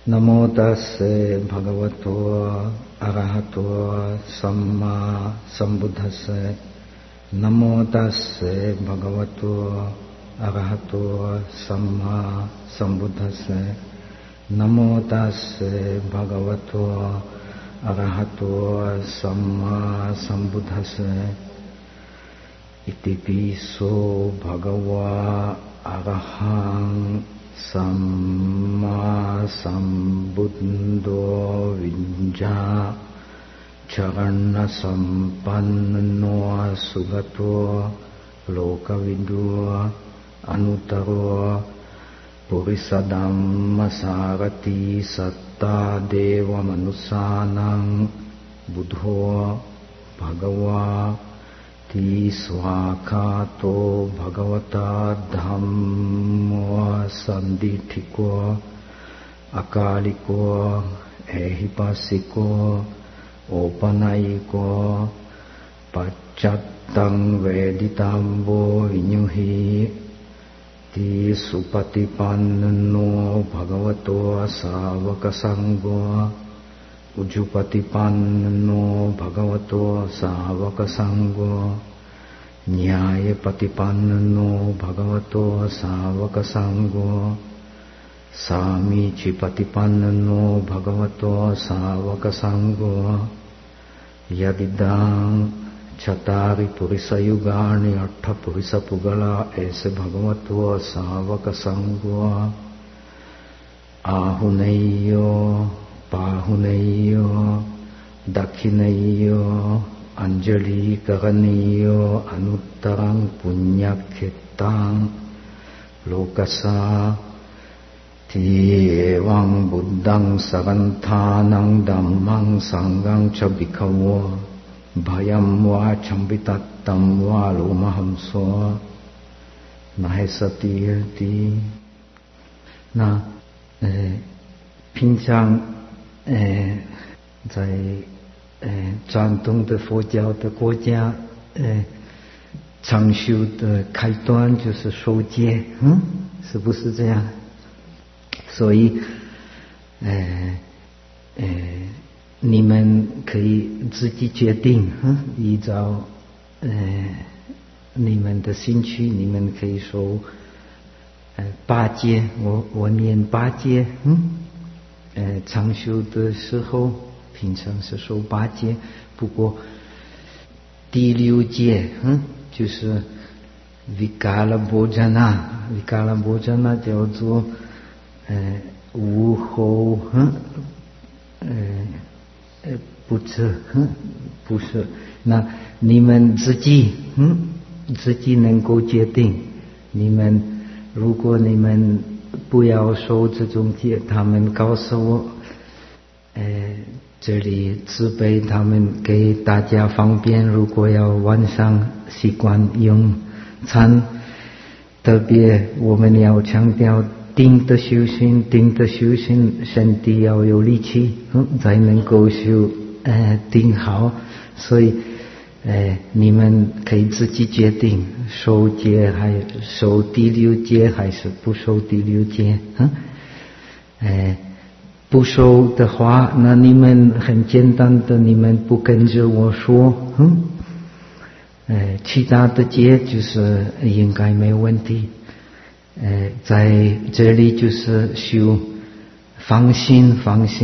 Namo tassa bhagavato arahato samma sambuddhassa. Namo tassa bhagavato arahato samma sambuddhassa. Namo tassa bhagavato arahato samma sambuddhassa. Iti piso bhagava arahang samma sambuddho vinja charana sampanno sugato lokavidu anuttaro purisadhamma sarati satta deva manusanang buddho bhagava ti swakato bhagavata dhammo sandithiko akaliko ehipasiko opanayiko paccattam veditambo vinyuhi ti supatipanno bhagavato savaka sangho ujupatipanno bhagavato savaka sangho nyaya patipanno bhagavato savaka sangho samici patipanno bhagavato savaka sangho yadidang chatari purisa yugani attha purisa pugala ese bhagavato savaka sangho ahuneyo pahuneyo dakhineyo anjali karaniyo anuttarang punyakhetang lokasa ti evang buddhang saranthanang dhammang sanghang cha bhikkhaво bhayam va chambitattam va lomahamso nahesati。 那平常在传统的佛教的国家，常修的开端就是受戒，是不是这样？所以，你们可以自己决定，依照你们的兴趣，你们可以受八戒，我念八戒，常修的时候，平常是受八戒，不过第六戒，就是 Vikala Bhojana，Vikala Bhojana 叫做无后不吃，不是，那你们自己能够决定，如果你们不要受这种戒，他们告诉我，这里慈悲，他们给大家方便，如果要晚上习惯用餐，特别我们要强调定的修行，身体要有力气，才能够修定好，所以你们可以自己决定受戒还受第六戒还是不受第六戒。不受的话，那你们很简单的，你们不跟着我说，其他的戒就是应该没问题。在这里就是修放心，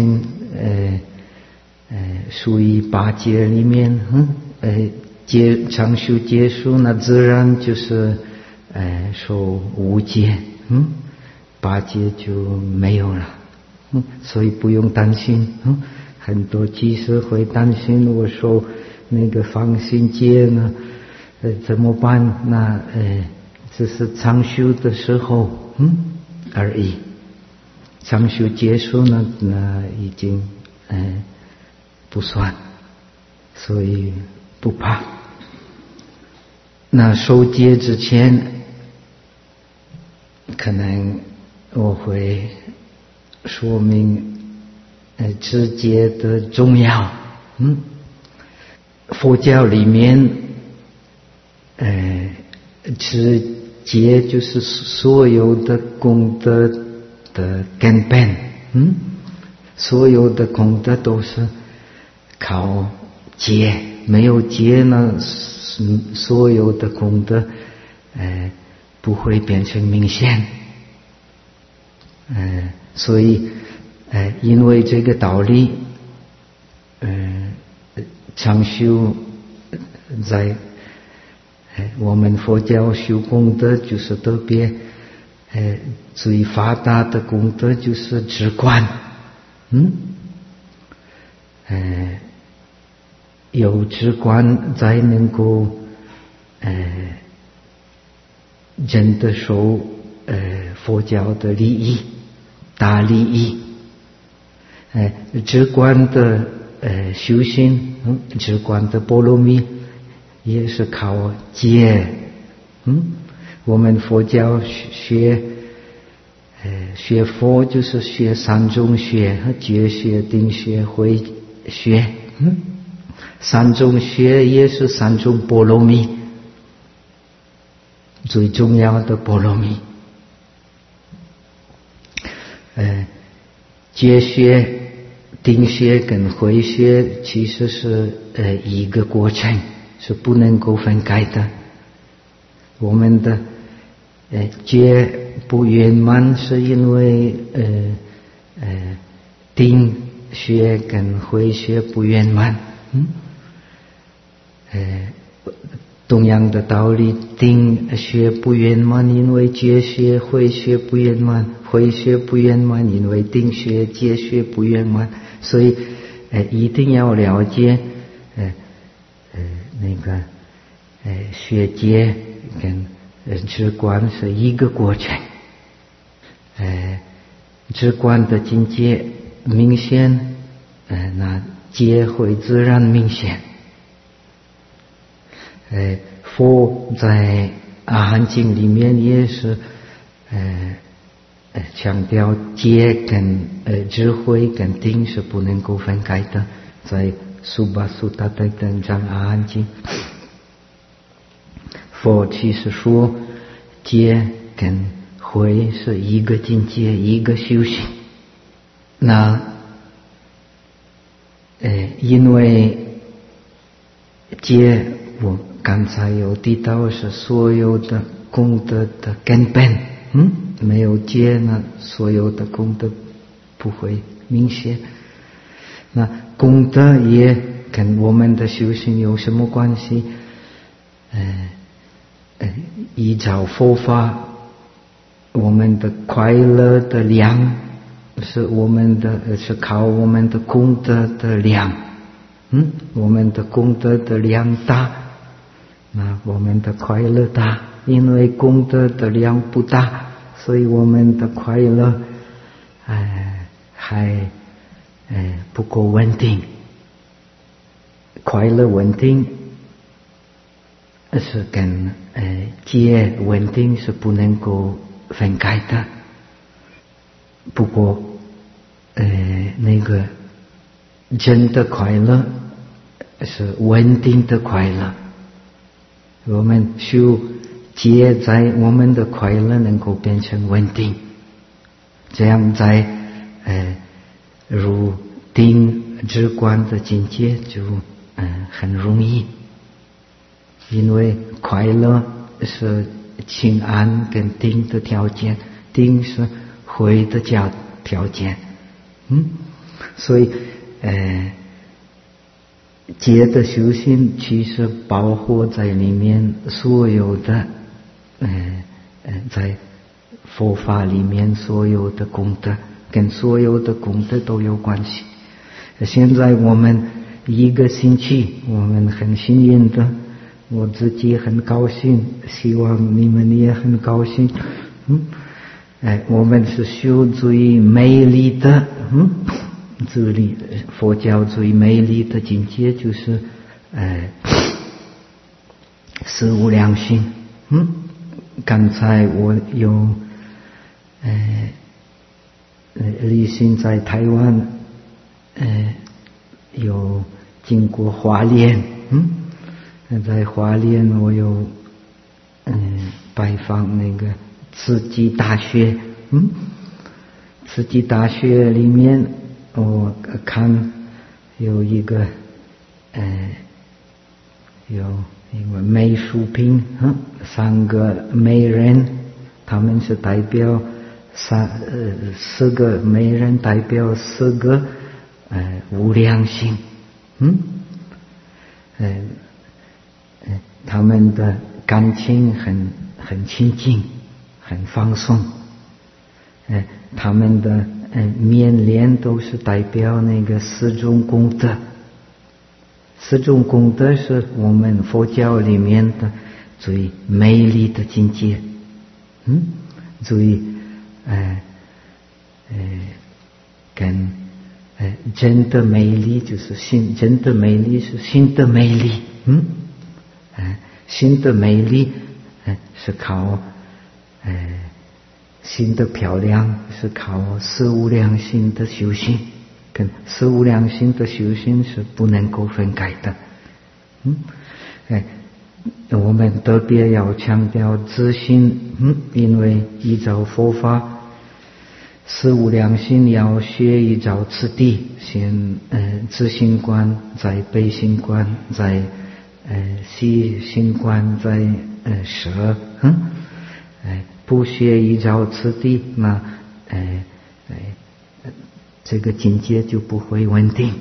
属于八戒里面，常修结束，那自然就是受无戒，八戒就没有了，所以不用担心。很多居士会担心，我受那个放心戒呢，怎么办？那只是常修的时候而已，常修结束呢，那已经不算，所以不怕。那受戒之前，可能我会说明持戒的重要。佛教里面持戒就是所有的功德的根本。 所有的功德都是靠戒，没有戒呢，所有的功德不会变成明显。所以因为这个道理，常修在我们佛教修功德就是特别最发达的功德就是止观。有止观才能够真的受佛教的利益，大利益。止观的修行，止观的波罗蜜也是靠戒。我们佛教学佛就是学三种学，觉学、定学、慧学。三种学也是三种波罗蜜，最重要的波罗蜜。觉学、定学跟慧学其实是一个过程，是不能够分开的。我们的觉不圆满是因为定学跟慧学不圆满。同样的道理，定学不圆满，因为觉学；慧学不圆满，慧学不圆满，因为定学、觉学不圆满。所以一定要了解那个学戒跟止观是一个过程。止观的境界明显，那戒会自然明显。佛在阿含经里面也是强调戒跟智慧跟定是不能够分开的，在苏巴苏达的等章阿含经，佛其实说戒跟慧是一个境界，一个修行。那因为戒我刚才有提到是所有的功德的根本。没有戒呢，所有的功德不会明显。那功德也跟我们的修行有什么关系？依照佛法，我们的快乐的量是靠我们的功德的量。我们的功德的量大，那我们的快乐大。因为功德的量不大，所以我们的快乐还不够稳定。快乐稳定是跟戒稳定是不能够分开的。不过那个真的快乐是稳定的快乐。我们修戒在我们的快乐能够变成稳定，这样在入定止观的境界就很容易。因为快乐是清安跟定的条件，定是慧的条件。所以戒的修行其实包括在里面所有的在佛法里面所有的功德，跟所有的功德都有关系。现在我们一个星期，我们很幸运的，我自己很高兴，希望你们也很高兴。我们是修最美丽的，佛教最美丽的境界就是四无量心。刚才我有旅行在台湾，有经过花莲，在花莲我有拜访那个慈济大学。慈济大学里面我看有一个有一个美术品，3个美人，他们是代表4个美人代表4个无量心，他们的感情很亲近，很放松，他们的面脸都是代表那个4种功德。4种功德是我们佛教里面的最美丽的境界，最跟真的美丽就是心，真的美丽是心的美丽，心的美丽是靠心的漂亮是靠4无量心的修行，跟4无量心的修行是不能够分开的。我们特别要强调自心，因为依照佛法4无量心要学依照次第，先自心观，再悲心观，再喜心观，再舍，不学依照次第，那这个境界就不会稳定。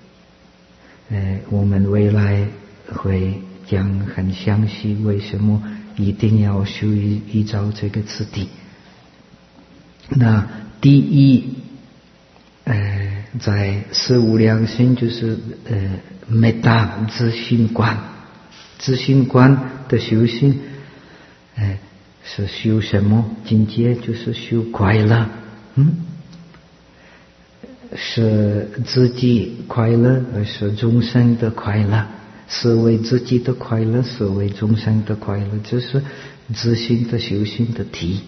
我们未来会讲很详细，为什么一定要修依照这个次第。那第一，在4无量心就是没大自心观，自心观的修行，是修什么境界？就是修快乐，是自己快乐，而是众生的快乐，是为自己的快乐，是为众生的快乐，这是自心的修行的题。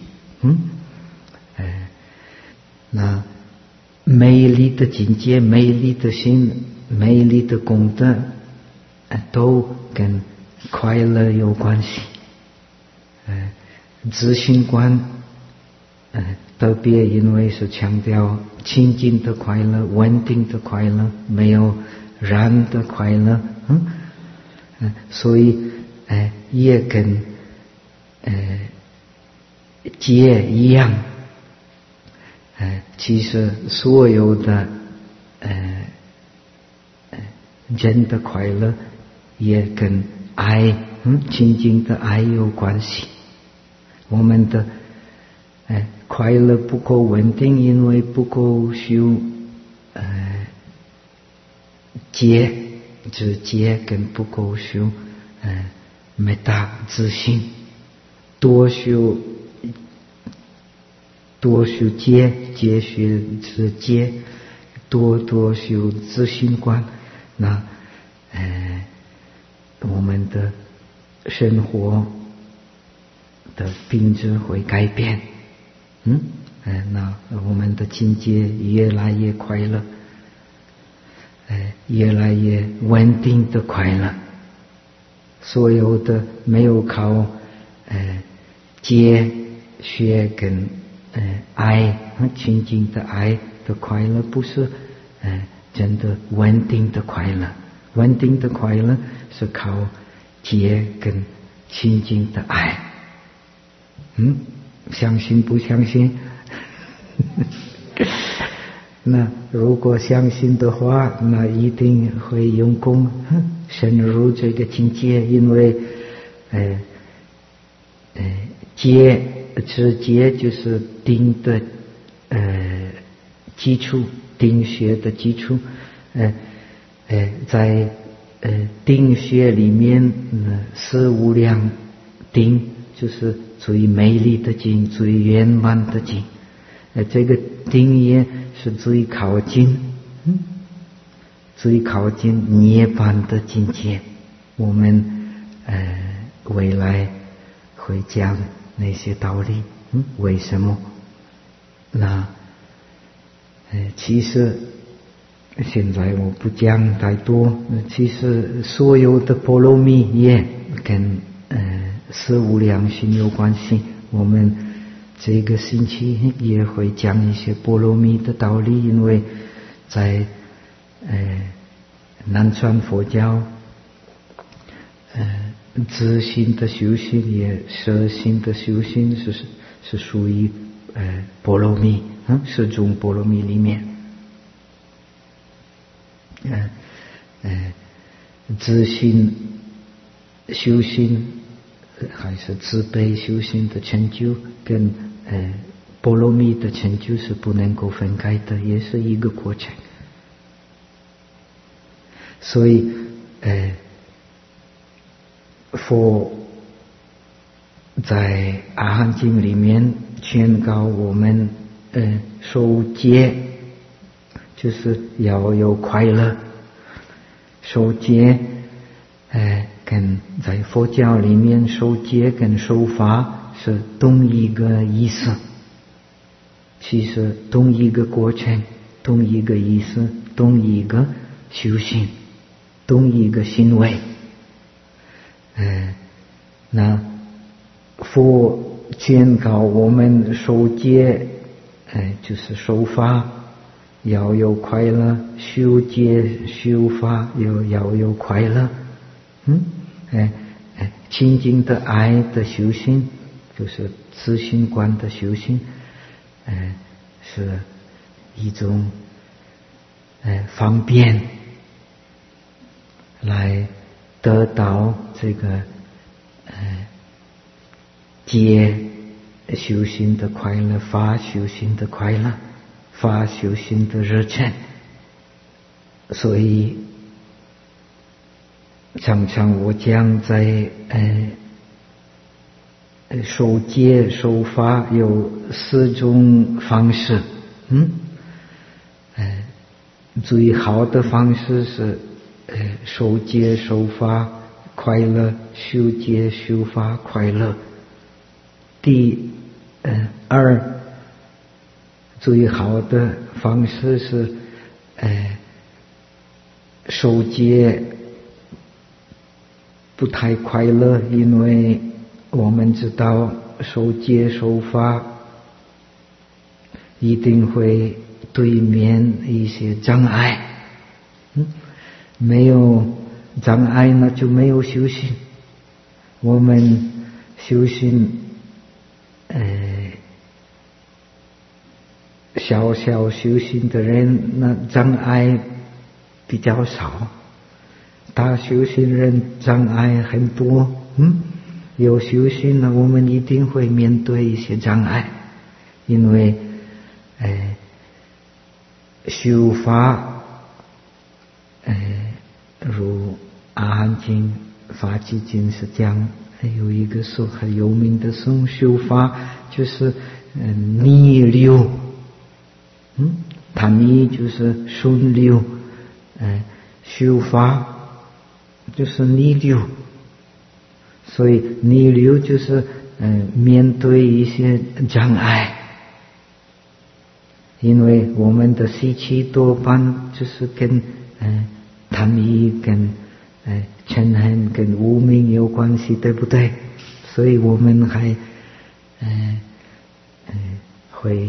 那美丽的境界、美丽的心、美丽的功德，都跟快乐有关系。自心观，特别因为是强调清净的快乐、稳定的快乐，没有染的快乐，所以也跟戒一样。其实所有的人的快乐也跟爱，清净的爱有关系。我们的快乐不够稳定，因为不够修戒，就是戒跟不够修没大自信，多修戒，戒学是戒，多修自信观，那我们的生活的品质会改变，那我们的境界越来越快乐，越来越稳定的快乐。所有的没有靠戒学跟爱清净的爱的快乐，不是真的稳定的快乐。稳定的快乐是靠戒跟清净的爱。相信不相信？那如果相信的话，那一定会用功深入这个境界，因为戒持戒就是定的基础，定学的基础。在定学里面4无量定就是最美丽的境，最圆满的境。这个定也是最靠近涅槃的境界。我们未来会讲那些道理。为什么？那其实现在我不讲太多。其实所有的波罗蜜也跟4无量心有关系。我们这个星期也会讲一些波罗蜜的道理，因为在南传佛教，自心的修行也摄心的修行是属于波罗蜜十种波罗蜜里面，自心修行还是慈悲修行的成就，跟波罗蜜的成就是不能够分开的，也是一个过程。所以佛在阿含经里面劝告我们受戒就是要有快乐，受戒跟在佛教里面受戒跟受法是同一个意思，其实同一个过程，同一个意思，同一个修行，同一个行为。那佛劝告我们受戒就是受法要有快乐，修戒修法要有快乐。清净的爱的修行就是自性观的修行，是一种方便来得到这个戒修行的快乐，法修行的快乐，法修行的热忱。所以常常我讲在受戒受法有4种方式，最好的方式是受戒受法快乐，修戒修法快乐。第二最好的方式是受戒不太快乐，因为我们知道受戒受法一定会对面一些障碍，没有障碍那就没有修行。我们修行小小修行的人，那障碍比较少，大修行人障碍很多。有修行呢，我们一定会面对一些障碍，因为修法如阿含经法纪经是讲，有一个书很有名的书，修法就是逆流，它逆就是顺流，修法就是逆流。所以逆流就是面对一些障碍，因为我们的习气多半就是跟贪欲跟嗔恨跟无明有关系，对不对？所以我们还会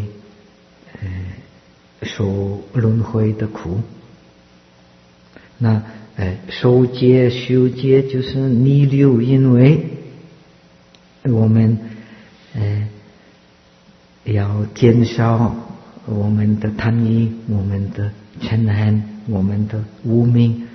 受轮回的苦。那受戒修戒就是逆流，因为我们要减少我们的贪欲，我们的嗔恨，我们的无明。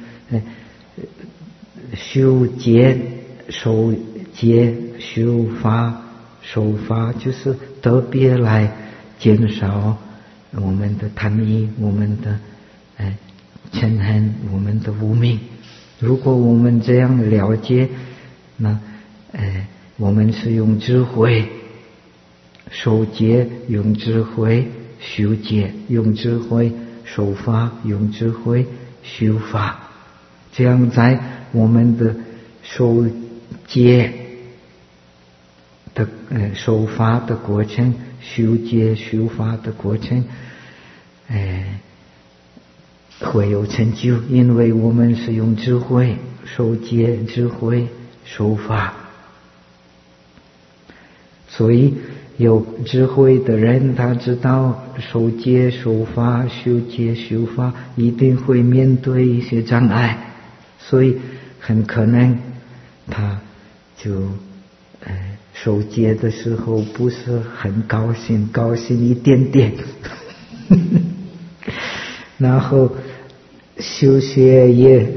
修戒受戒修法受法就是特别来减少我们的贪欲，我们的嗔恨，我们的无明。如果我们这样了解，那我们是用智慧受戒，用智慧修戒，用智慧受法，用智慧修法。这样在我们的受戒的受法的过程，修戒修法的过程会有成就，因为我们是用智慧受戒，智慧受法。所以有智慧的人，他知道受戒受法，修戒修法一定会面对一些障碍，所以很可能他就受戒的时候不是很高兴，高兴一点点然后修学也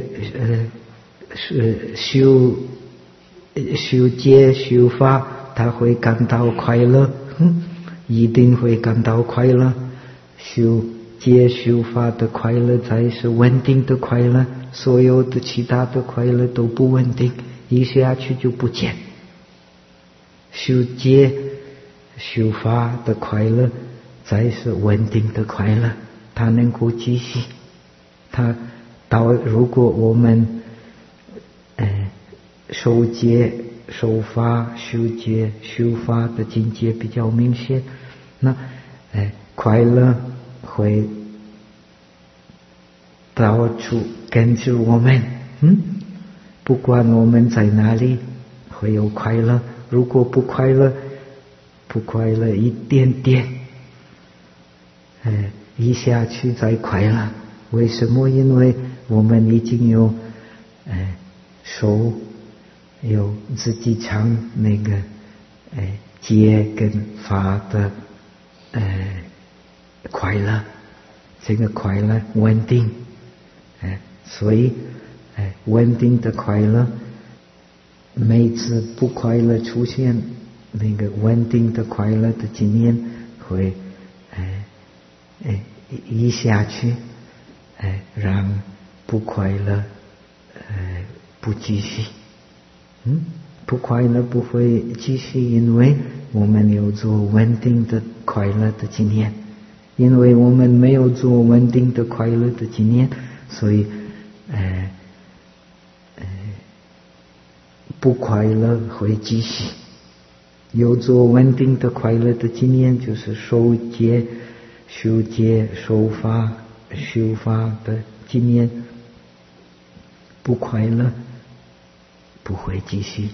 修戒修法，他会感到快乐，一定会感到快乐。修戒修法的快乐才是稳定的快乐，所有的其他的快乐都不稳定，一下去就不见。修戒修法的快乐才是稳定的快乐，它能够继续。如果我们受戒受法修戒修法的境界比较明显，那快乐会到处跟着我们，不管我们在哪里会有快乐。如果不快乐一点点，一下去再快乐。为什么？因为我们已经有有自己尝那个戒跟法的快乐，这个快乐稳定，所以稳定的快乐，每次不快乐出现，那个稳定的快乐的经验会一下去让不快乐不继续。不快乐不会继续，因为我们有做稳定的快乐的经验。因为我们没有做稳定的快乐的经验，所以不快乐会继续。有做稳定的快乐的经验，就是受戒修戒受法修法的经验，不快乐不会继续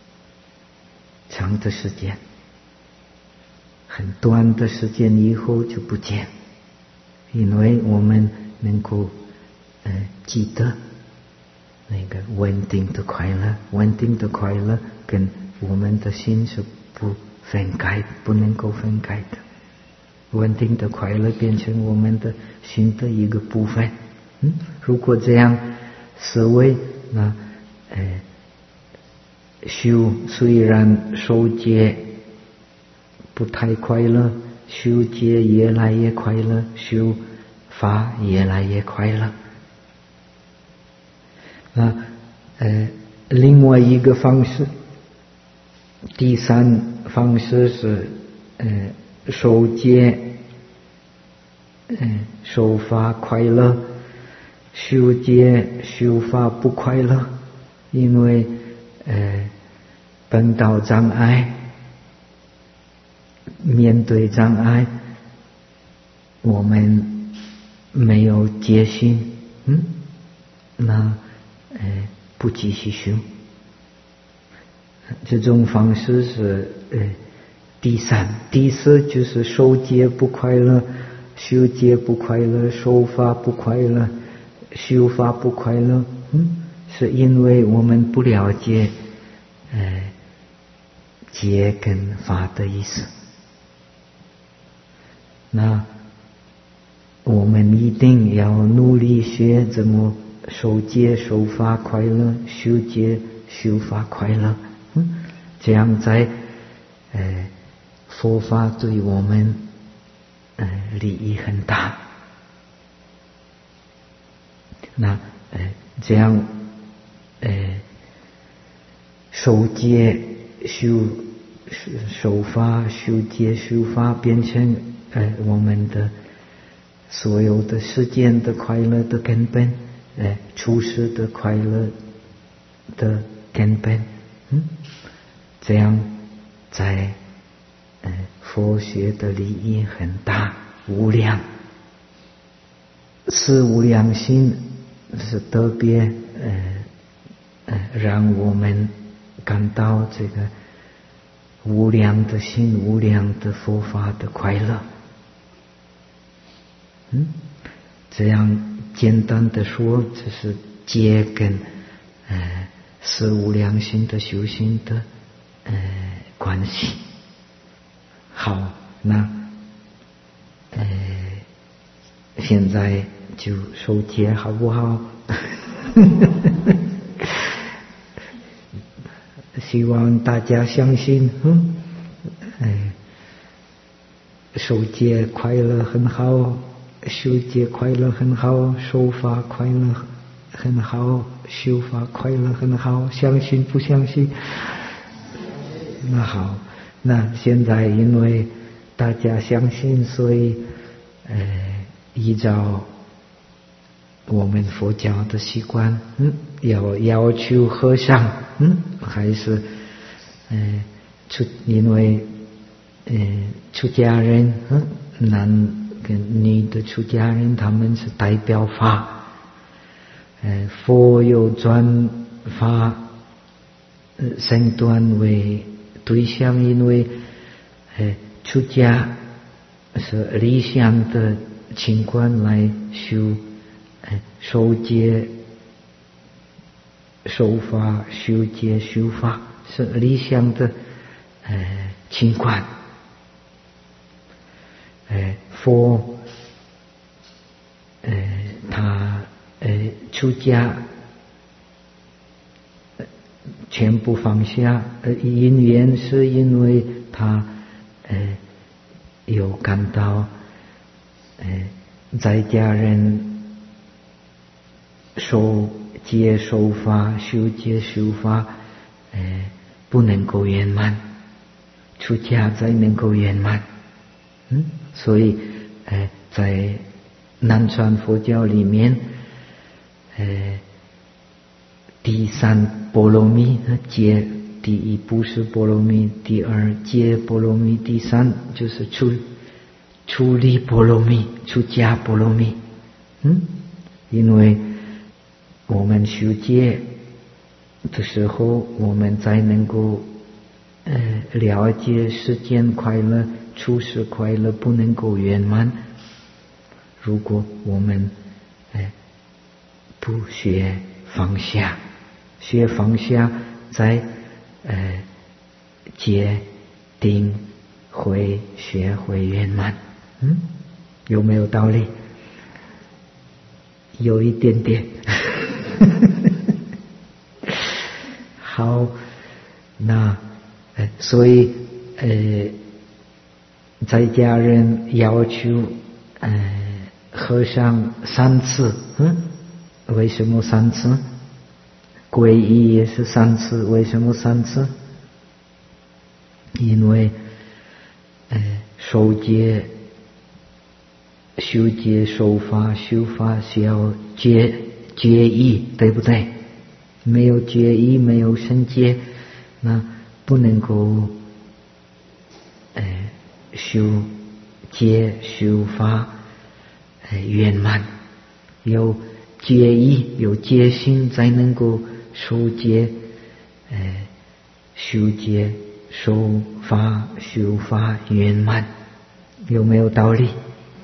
长的时间，很短的时间以后就不见，因为我们能够记得那个稳定的快乐，稳定的快乐跟我们的心是不分开，不能够分开的。稳定的快乐变成我们的心的一个部分。如果这样思维，那虽然受戒不太快乐，修戒越来越快乐，修法越来越快乐。另外一个方式，第三方式是受戒受法快乐，修戒修法不快乐，因为碰到障碍，面对障碍，我们没有戒心，那不继续修。这种方式是第三。第四就是受戒不快乐，修戒不快乐，受法不快乐，修法不快乐，是因为我们不了解戒跟法的意思。那我们一定要努力学怎么受戒受法快乐，修戒修法快乐，这样在佛法对我们利益很大。那这样受戒受法修戒修法变成我们的所有的世间的快乐的根本，处世的快乐的根本，这样在佛学的利益很大无量。四无量心是特别让我们感到这个无量的心，无量的佛法的快乐。这样简单的说，这是戒跟是无量心的修行的关系。好，那现在就受戒好不好？希望大家相信，受戒快乐很好，修戒快乐很好，受法快乐很好，修法快乐很好，相信不相信？那好，那现在因为大家相信，所以依照我们佛教的习惯，要求和尚，还是因为出家人，男跟女的出家人，他们是代表法，佛有转法身段为对象，因为出家是理想的情况来修受戒、受法、修戒、修法，是理想的情况。佛他出家全部放下，因缘是因为他有感到在家人受戒、受法、修戒、修法不能够圆满，出家才能够圆满。所以在南传佛教里面，第三波罗蜜戒，第一不是波罗蜜，第二戒波罗蜜，第三就是出离波罗蜜，出家波罗蜜。因为我们修戒的时候，我们才能够了解世间快乐、处世快乐不能够圆满。如果我们不学放下，学放下，在戒定慧学会圆满。有没有道理？有一点点。好，那所以在家人要求和尚3次，为什么3次？皈依也是3次，为什么3次？因为受戒、修戒、受法、修法需要决意，对不对？没有决意，没有圣戒，那不能够修戒、修法圆满。有决意、有决心，才能够受戒、修戒、受法、修法圆满。有没有道理？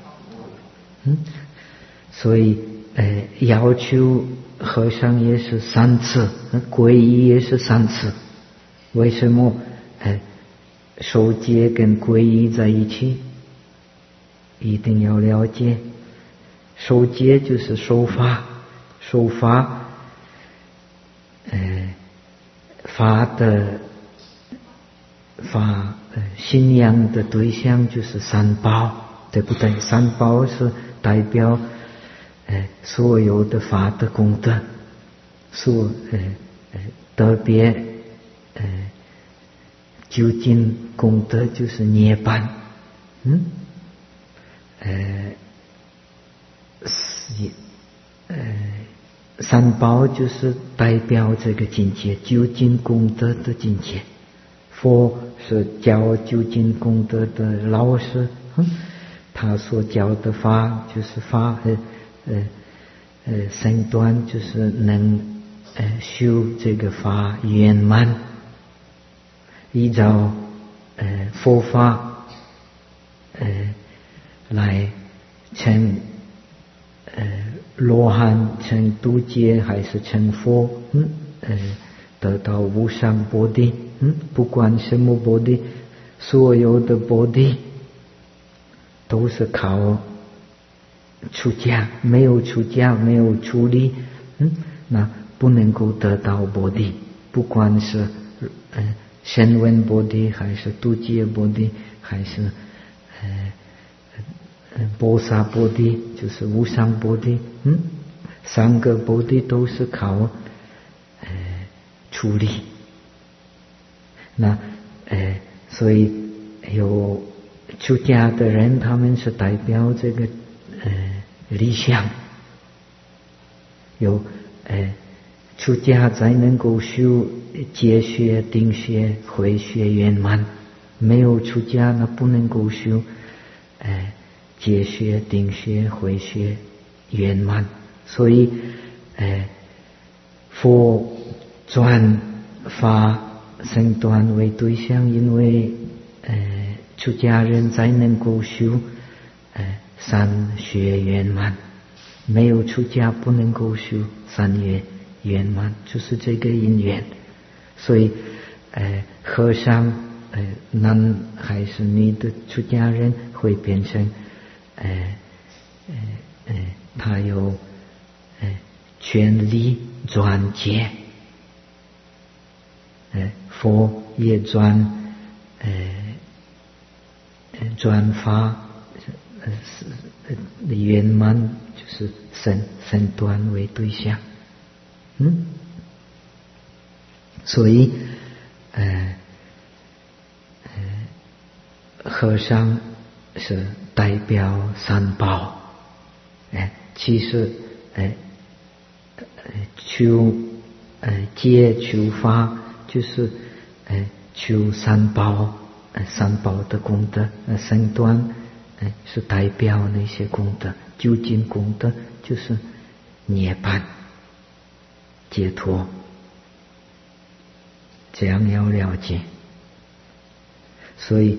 所以要求和尚也是3次，皈依也是3次。为什么受戒跟皈依在一起？一定要了解，受戒就是受法，受法信仰的对象就是三宝，对不对？三宝是代表所有的法的功德，特别究竟功德就是涅槃。三宝就是代表这个境界，究竟功德的境界。佛是教究竟功德的老师，他所教的法就是法身段，就是能修这个法圆满。依照佛法来成罗汉，成度劫，还是成佛，得到无上波地，不管什么波地，所有的波地都是靠出家，没有出家，没有出离，那不能够得到波地。不管是声闻波地，还是度劫波地，还是波萨波地，就是无上波地，三个波地都是靠出离。那所以有出家的人，他们是代表这个理想，有出家才能够修戒学、定学、慧学圆满，没有出家那不能够修戒学、定学、慧学圆满。所以佛转法身段为对象，因为出家人才能够修三学圆满，没有出家不能够修三学圆满，就是这个因缘。所以和尚男还是女的出家人会变成他有权力转戒，佛也转法圆满，就是身段为对象。所以和尚是代表三宝，其实求戒求法就是求三宝，三宝的功德，身段是代表那些功德，究竟功德就是涅槃解脱，这样要了解。所以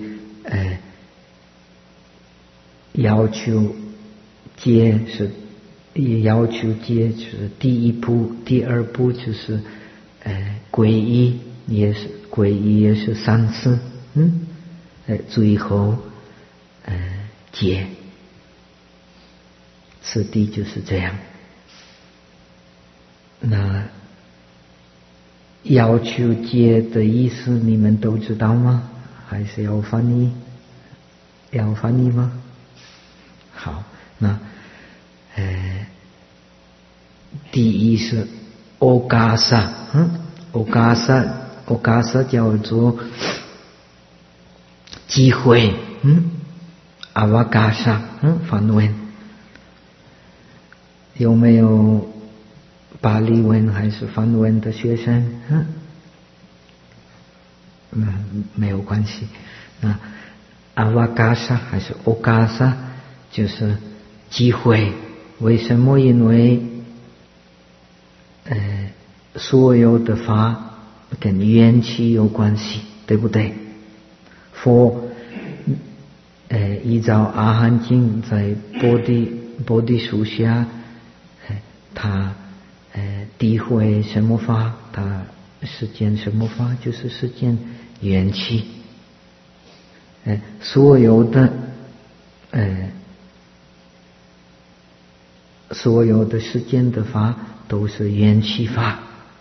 要求戒是第一步，第二步就是皈依，也是三次，最后戒，次第就是这样。那要求戒的意思你们都知道吗？还是要翻译？要翻译吗？好，那第一是欧嘎萨，欧嘎萨叫做机会，阿瓦嘎萨，梵文有没有巴利文还是梵文的学生？没有关系。那阿瓦嘎萨还是欧嘎萨就是机会。为什么？因为所有的法跟缘起有关系，对不对？佛依照阿含经在波地树下，他诋毁什么法？他实践什么法？就是实践缘起。所有的实践的法都是缘起法，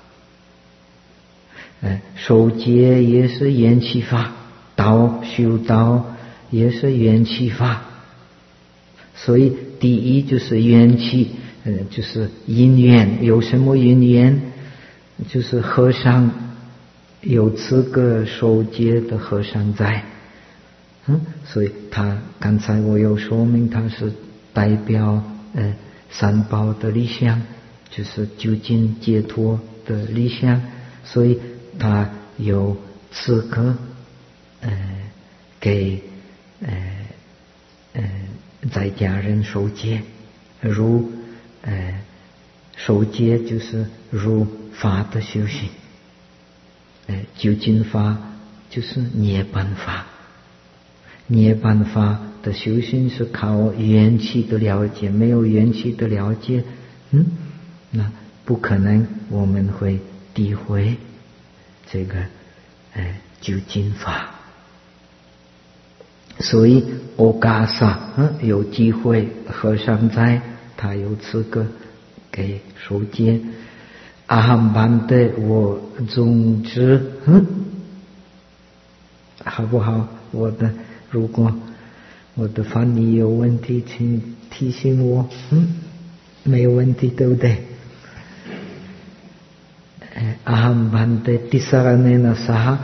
受戒也是缘起法，修道也是缘起法。所以第一就是缘起，就是因缘。有什么因缘？就是和尚有资格受戒的和尚在，所以他刚才我有说明，他是代表三宝的理想，就是究竟解脱的理想，所以他有资格给在家人受戒。如受戒就是如法的修行，究竟法就是涅槃法。涅槃法的修行是靠缘起的了解，没有缘起的了解，那不可能我们会体会这个究竟法。所以欧嘎萨有机会，和尚在，他有资格给受戒。阿含班的我总之好不好？如果我的翻译有问题，请提醒我。没有问题，对不对？阿含班的第三年的时候，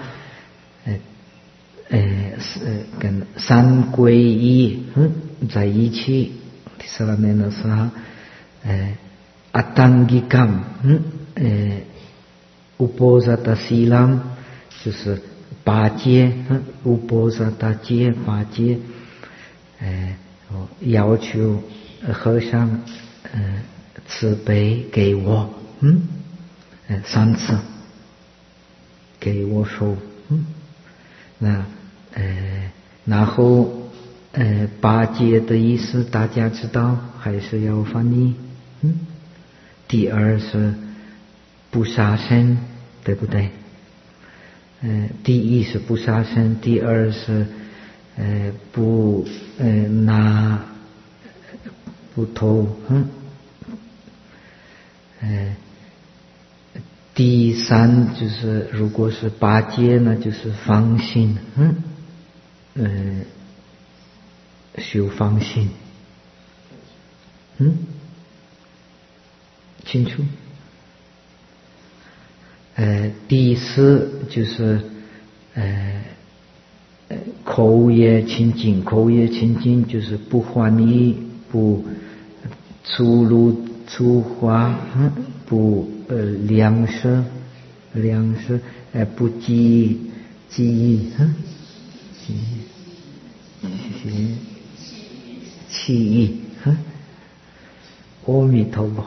跟三皈依在一起。第三年的时候，阿当吉kamอุโบสถศีลัม就是八戒，อุโบสถ戒八戒，要求和尚慈悲给我3次给我受，那然后八戒的意思大家知道，还是要翻译。第二是不杀生，对不对？第一是不杀生，第二是不拿不偷，第三就是如果是八戒呢，就是放心，修放心，清楚？第四就是口业清净，口业清净就是不欢喜，不粗鲁粗话，不两舌，不记忆，气意，阿弥陀佛。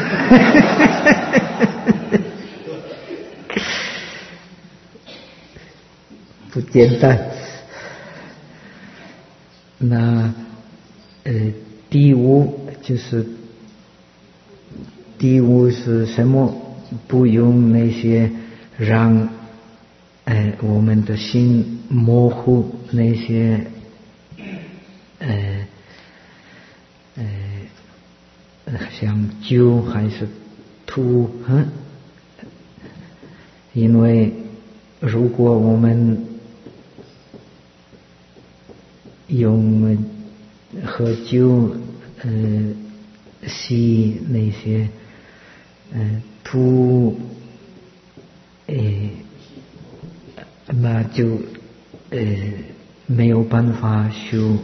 不简单。那第五是什么？不用那些让我们的心模糊，那些像酒还是吐，因为如果我们用喝酒吸那些吐那就没有办法修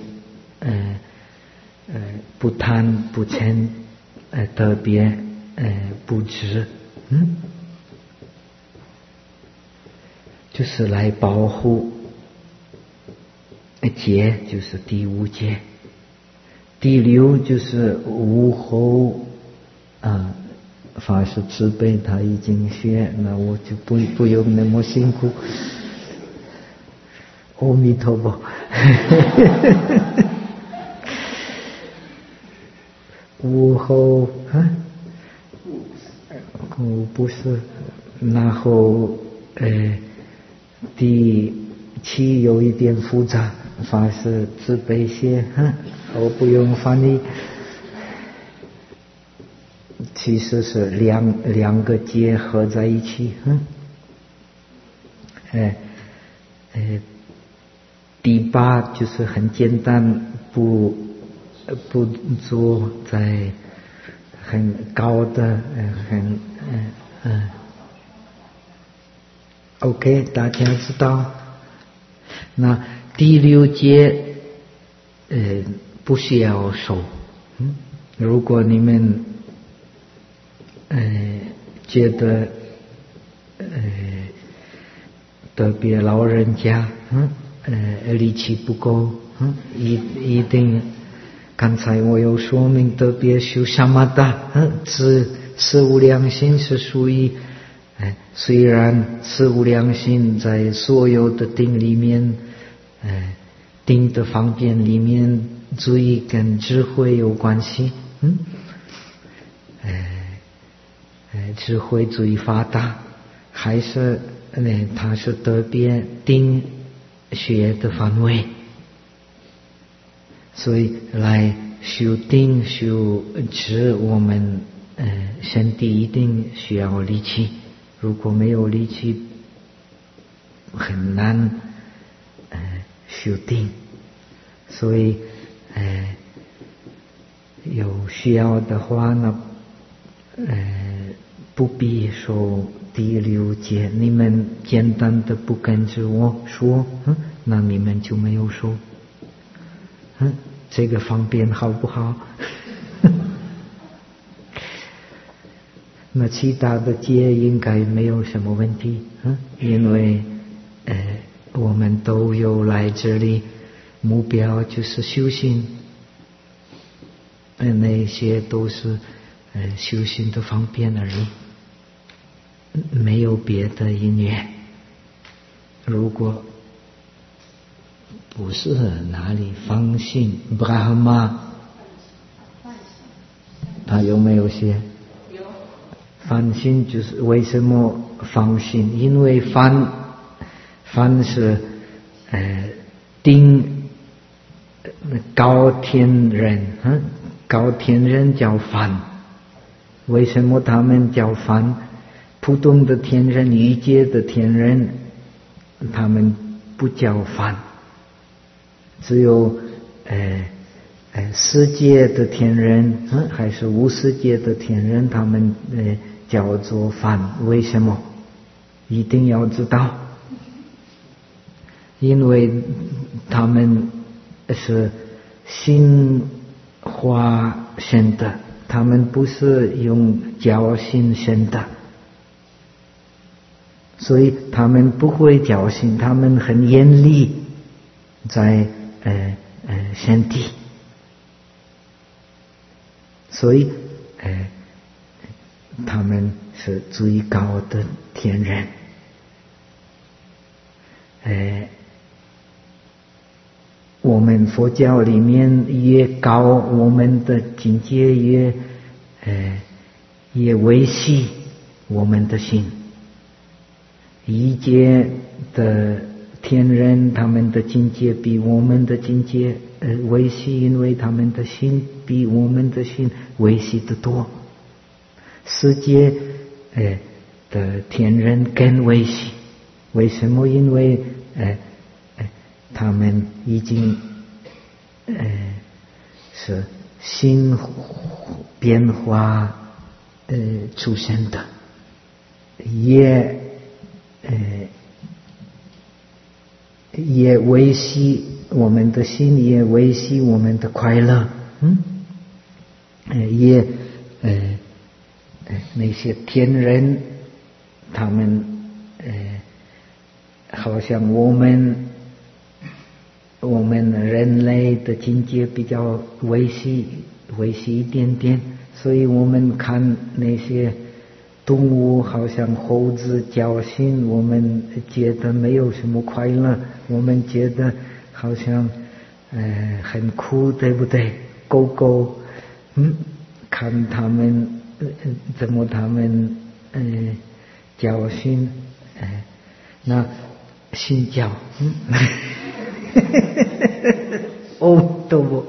不贪不嗔，特别不执，就是来保护戒，就是第五戒。第六就是无后法师慈悲，他已经学，那我就不用那么辛苦。阿弥陀佛。无后不是，然后第七有一点复杂，法师慈悲些，我不用翻译。其实是两个结合在一起，第八就是很简单，不做在很高的OK， 大家知道。那第六戒不需要守，如果你们觉得特别老人家力气不够，一定刚才我有说明，特别修萨玛达，自无量心是属于虽然四无量心在所有的定里面，定的方便里面最跟智慧有关系，智慧最发达，还是它是特别定学的范围，所以来修定修智，我们身体一定需要力气，如果没有力气很难修定，所以有需要的话呢，不必说第六节，你们简单的不跟着我说，那你们就没有说，这个方便好不好？那其他的节应该没有什么问题，因为我们都有来这里，目标就是修行，那些都是修行的方便而已，没有别的因缘。如果不是哪里放心 Brahma， 他有没有写？有。放心就是为什么放心？因为放是定高天人，高天人叫放。为什么他们叫放？普通的天人、欲界的天人，他们不叫放。只有世界的天人，还是无世界的天人，他们叫做放。为什么？一定要知道，因为他们是心化生的，他们不是用教心生的，所以他们不会教心，他们很严厉在身体，所以他们是最高的天人。我们佛教里面越高，我们的境界越维系我们的心。欲界的天人，他们的境界比我们的境界维系，因为他们的心比我们的心维系得多。世界的天人更维系，为什么？因为他们已经是心变化出现的，也维系我们的心，也维系我们的快乐，也那些天人，他们好像我们人类的境界比较维系一点点，所以我们看那些动物，好像猴子叫心，我们觉得没有什么快乐，我们觉得好像很酷，对不对？狗狗，看他们怎么他们叫心，那心叫，哦，懂不？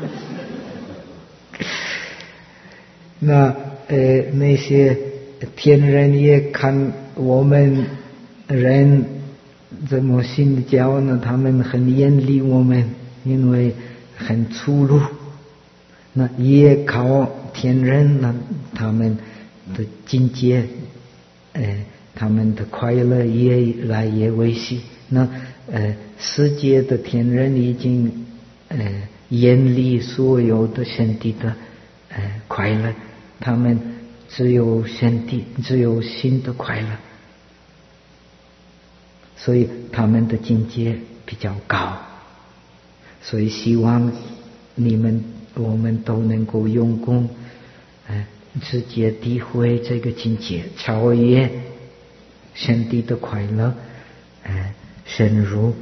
那那些天人也看我们人怎么心叫呢？他们很严厉我们，因为很粗鲁。那也靠天人，那他们的境界，他们的快乐越来越维系。那世界的天人已经远离所有的身体的快乐，他们只有身体，只有心的快乐，所以他们的境界比较高。所以希望我们都能够用功直接体会这个境界，超越身体的快乐深入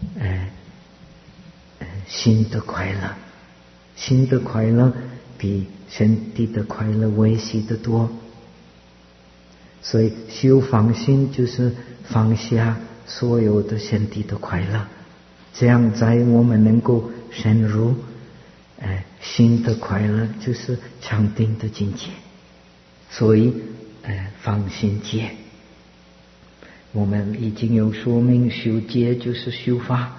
心的快乐，心的快乐比身体的快乐维系得多。所以修放心就是放下所有的身体的快乐，这样在我们能够深入心的快乐，就是禅定的境界。所以放心戒，我们已经有说明，修戒就是修法，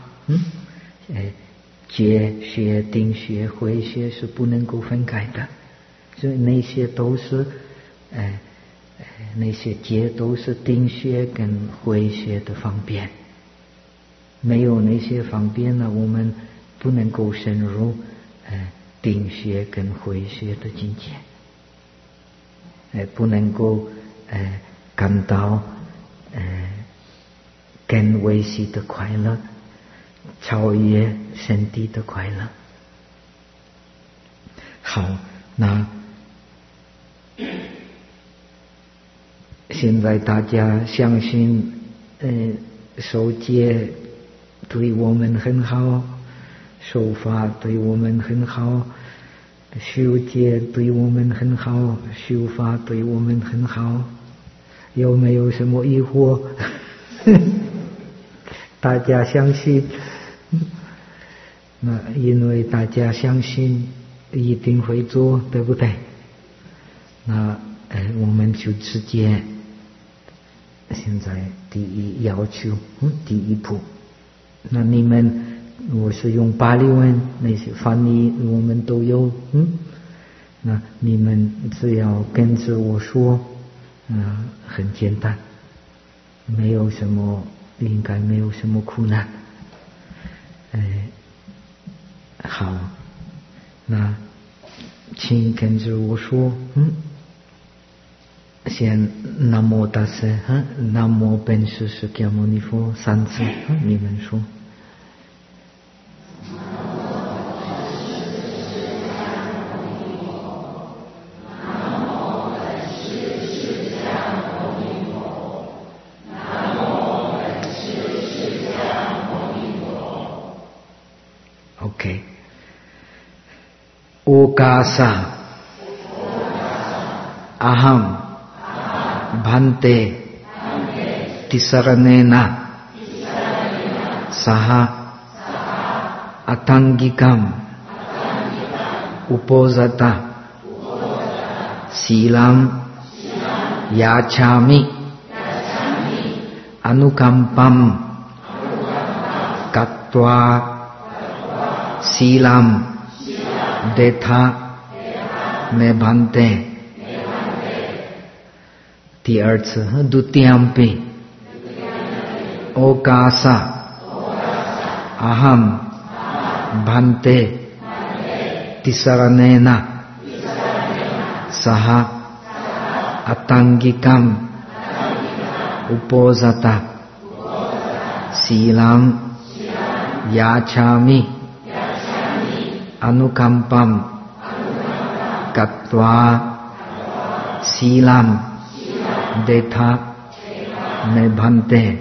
戒学、定学、慧学是不能够分开的，所以那些都是那些戒都是定学跟慧学的方便，没有那些方便呢，我们不能够深入定学跟慧学的境界，不能够感到更维系的快乐，超越身体的快乐。好，那现在大家相信受戒对我们很好，受法对我们很好，修戒对我们很好，修法对我们很好，有没有什么疑惑？大家相信，那因为大家相信一定会做，对不对？那我们就直接现在第一要求，第一步，那你们我是用巴利文，那些翻译我们都有，那你们只要跟着我说，很简单，没有什么，应该没有什么苦难。好，那请跟着我说，先南无大师，南无本师释迦牟尼佛3次，你们说。OK， Okasa Aham Bhante Tisaranena Saha Atangikam Upozata Silam Yachami Anukampam Katva Silam Detha Mebhante 第二次 Dutiyampi Okasa Aham Bhante Tisaranena Saha Atangikam Upozata Silam Yachami Anukampam Katva Silam Detha Mebhante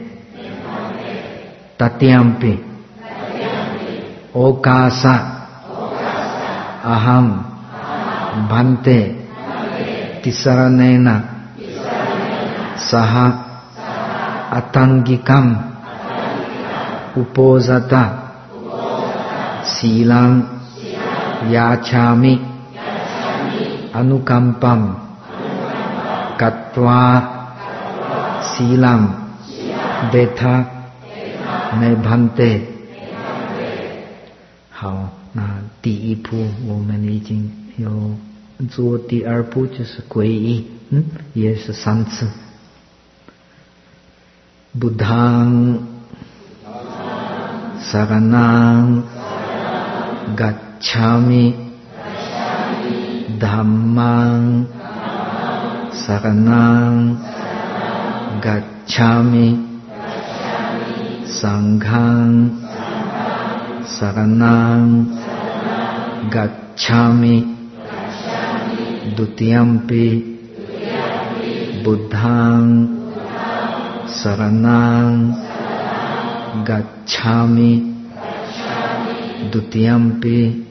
Tatyampi Okasa Aham Bhante Tisaranena Saha Atangikam Upozata Silam Yachami Anukampam Katva Silam Detha Mebhante 好，那第一步我们已经有做，第二步就是皈依，也是3次。Buddhaṃ Saranam Gacchami Dhammam Saranam Gacchami Sangham Saranam Gacchami Dutiyampi Buddhaṃ saranang gacchami dutiyampi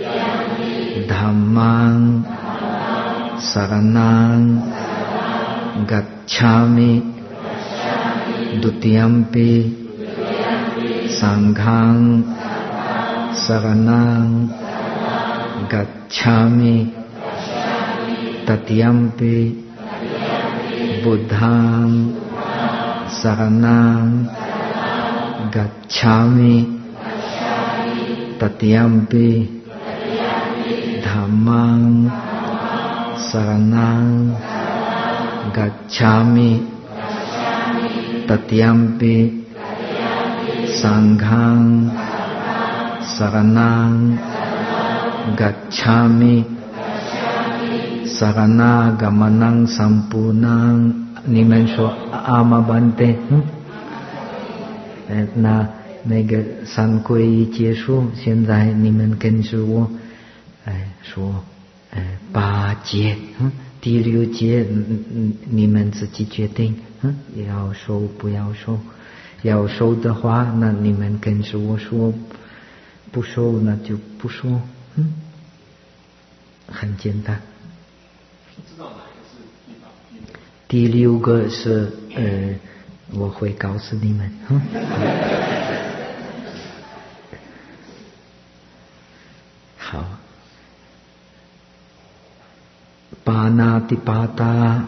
dhammang saranang gacchami dutiyampi sanghang saranang gacchami tatiyampi buddhang saranang gacchami tatiyampi dhammang saranang gacchami tatiyampi sanghang saranang gacchami sarana-gamanang sampunang。你们说阿玛班德，那个三皈依结束，现在你们跟着我，说八戒，第六戒，你们自己决定，要收不要收，要收的话，那你们跟着我说，不收那就不收，很简单。第六个是我会告诉你们。好，巴那提巴达，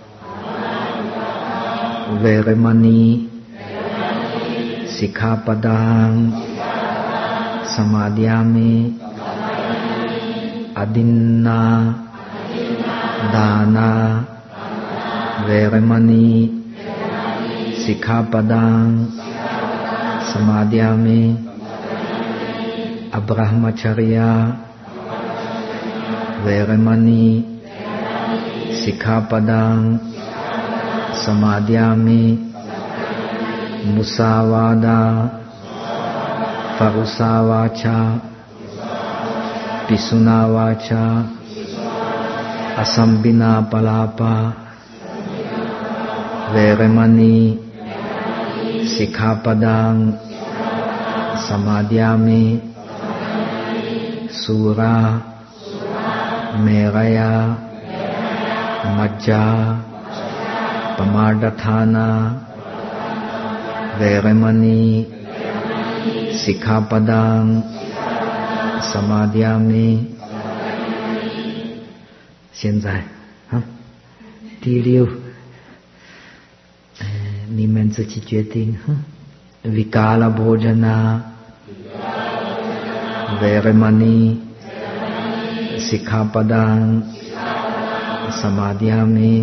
维热玛尼，สิกขาปดังสมาธิยามิอดินนาดานาเวรมณีสิกขาปดังสมาธิยามิอบรมจริยาเวรมณีสิกขาปดังสมาธิยามิมุสาวาดาฟารุสาวาชาปิสุนาวาชาอสัมบินาปลาปาเวรมณีสิกขาปดังสมาธิยามิสุราเมรยามัจจาปมาดฐานาเวรมณีสิกขาปดังสมาธิยามิ现在第六你们自己决定วิกาลโภชนาเวรมณีสิกขาปดังสมาธิยามิ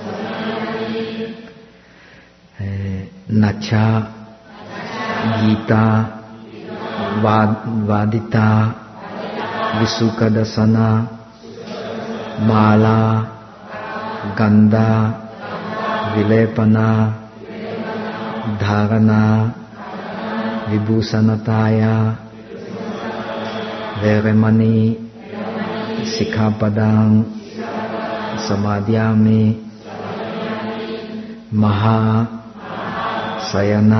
นัชชากีตาวาดิตาวิสุขดัสสนามาลากันดาวิเลปนาธารณาวิบูสนตายาเวรมณีสิกขาปดังสมาธิยามิมหาสยนา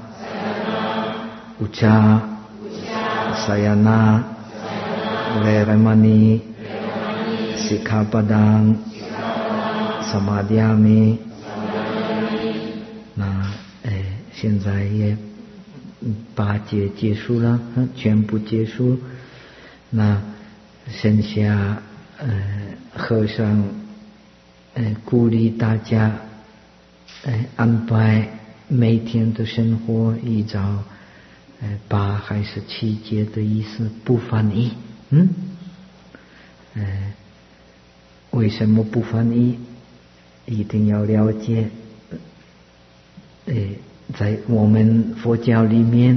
อุชาสยนาเวรมณีสิกขาปดังสมาธิยามิ那现在也八戒结束了，全部结束。那剩下和尚鼓励大家安排每天的生活依照八还是七戒的意思不翻译。为什么不翻译？一定要了解。在我们佛教里面，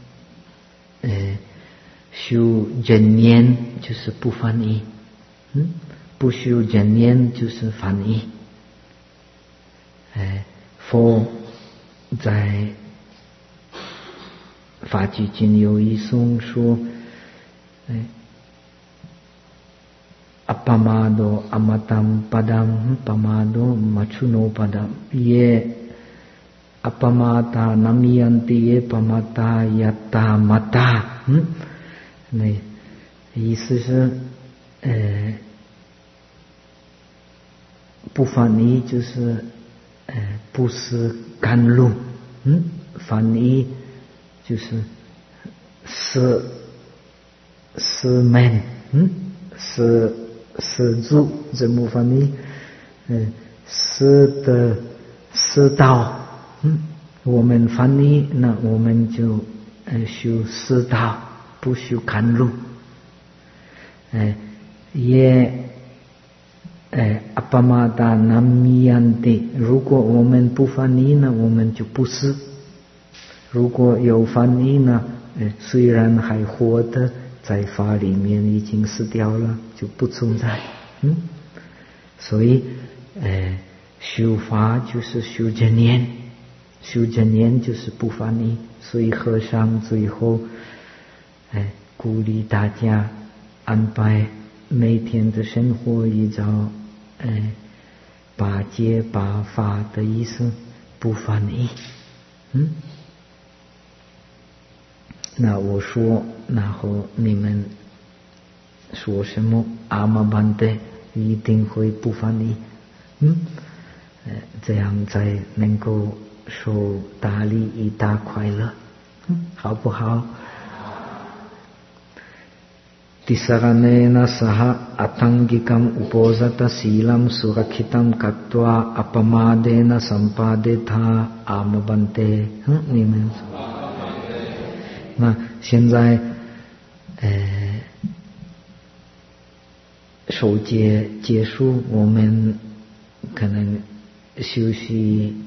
修真言就是不翻译，不修真言就是翻译。佛在法句经有一颂说，อัปปมาโดอมตัมปดัมปมาโดมัชชุโนปดัมเย阿巴玛达那米安蒂耶巴玛达亚达玛达，那意思是不翻译就是不是甘露，翻译就是是门，是主，怎么翻译？是道，我们翻译那我们就修是道，不修甘露。也阿巴玛达南米安蒂，如果我们不翻译呢，我们就不是；如果有翻译呢，虽然还活的，在法里面已经死掉了，就不存在。所以修法就是修真言，修真言就是不翻译。所以和尚最后鼓励大家安排每天的生活依照八戒八法的意思，不翻译。那我说，然后你们说什么阿玛班德一定会不翻译，这样才能够受大利益大快乐，好不好？Tisaranena saha atangikam uposata silam surakhitam katva apamadena sampadetha amabante。你们那现在守戒结束，我们可能休息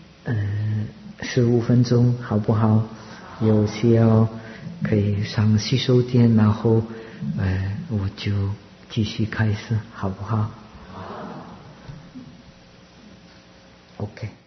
15分钟，好不好？有需要可以上洗手间，然后我就继续开始，好不好？ OK。